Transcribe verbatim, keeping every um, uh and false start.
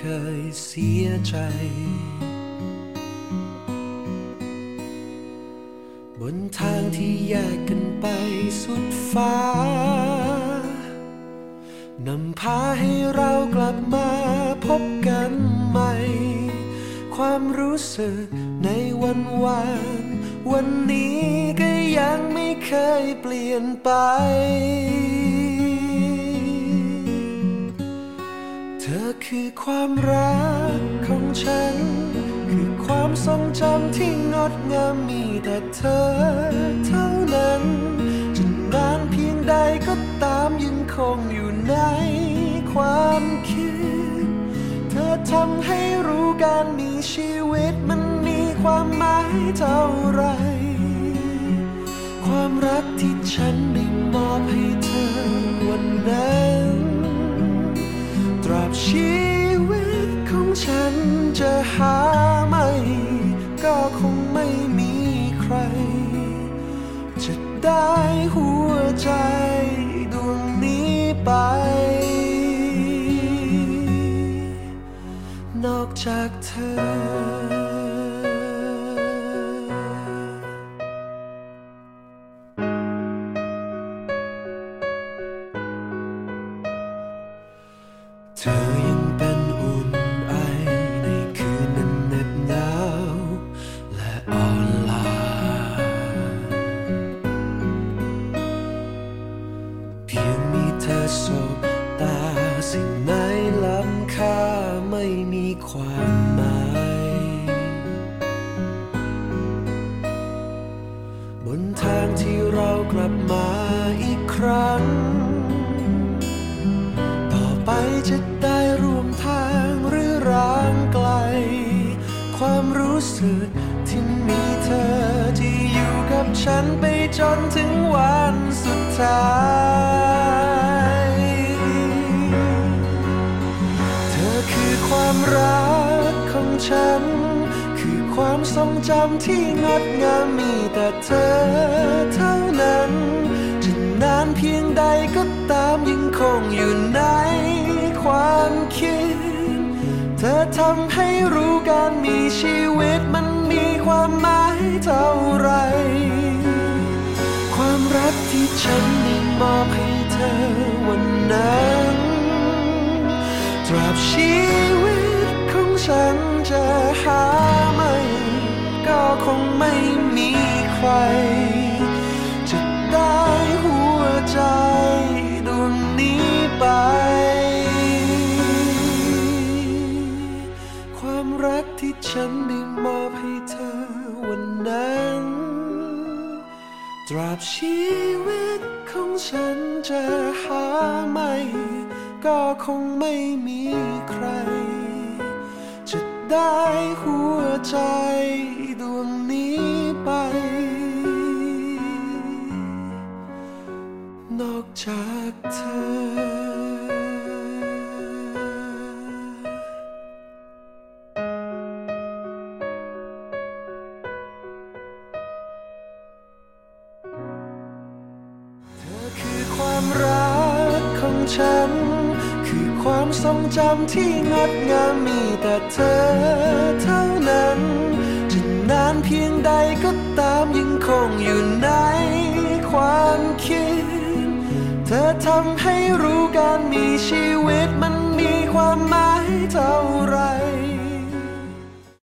ยเสียใจบนทางที่แยกกันไปสุดฟ้านำพาให้เรากลับมาพบกันใหม่ความรู้สึกในวันวานวันนี้ก็ยังไม่เคยเปลี่ยนไปเธอคือความรักของฉันคือความทรงจำที่งดงามมีแต่เธอเท่านั้นจะนานเพียงใดก็ตามยังคงอยู่ในความคิดเธอทำให้รู้การมีชีวิตมันมีความหมายเท่าไรความรักที่ฉันได้มอบให้เธอวันนั้นตราบชีวิตของฉันจะหาไม่ก็คงไม่มีใครจะได้หัวใจดวงนี้ไปนอกจากเธอเธอยังเป็นอุ่นไอในคืนนั้นเหน็บหนาวและอ่อนล้าเพียงมีเธอสบตาสิ่งไหนล้ำค่าไม่มีความหมายบนทางที่เรากลับมาอีกครั้งไปจะได้ร่วมทางหรือร้างไกลความรู้สึกที่มีเธอที่อยู่กับฉันไปจนถึงวันสุดท้ายเธอคือความรักของฉันคือความทรงจำที่งดงามมีแต่เธอเท่านั้นจะนานเพียงใดก็ตามยังคงอยู่ในความคิดเธอทำให้รู้การมีชีวิตมันมีความหมายเท่าไรความรักที่ฉันได้มอบให้เธอวันนั้นตราบชีวิตของฉันจะหาไม่ก็คงไม่มีใครจะได้หัวใจดวงนี้ไปความรักที่ฉันได้มอบให้เธอวันนั้นตราบชีวิตของฉันจะหาไม่ก็คงไม่มีใครจะได้หัวใจดวงนี้ไปนอกจากเธอความรักของฉันคือความทรงจำที่งดงามมีแต่เธอเท่านั้นจะนานเพียงใดก็ตามยังคงอยู่ในความคิดเธอทำให้รู้การมีชีวิตมันมีความหมายเท่าไร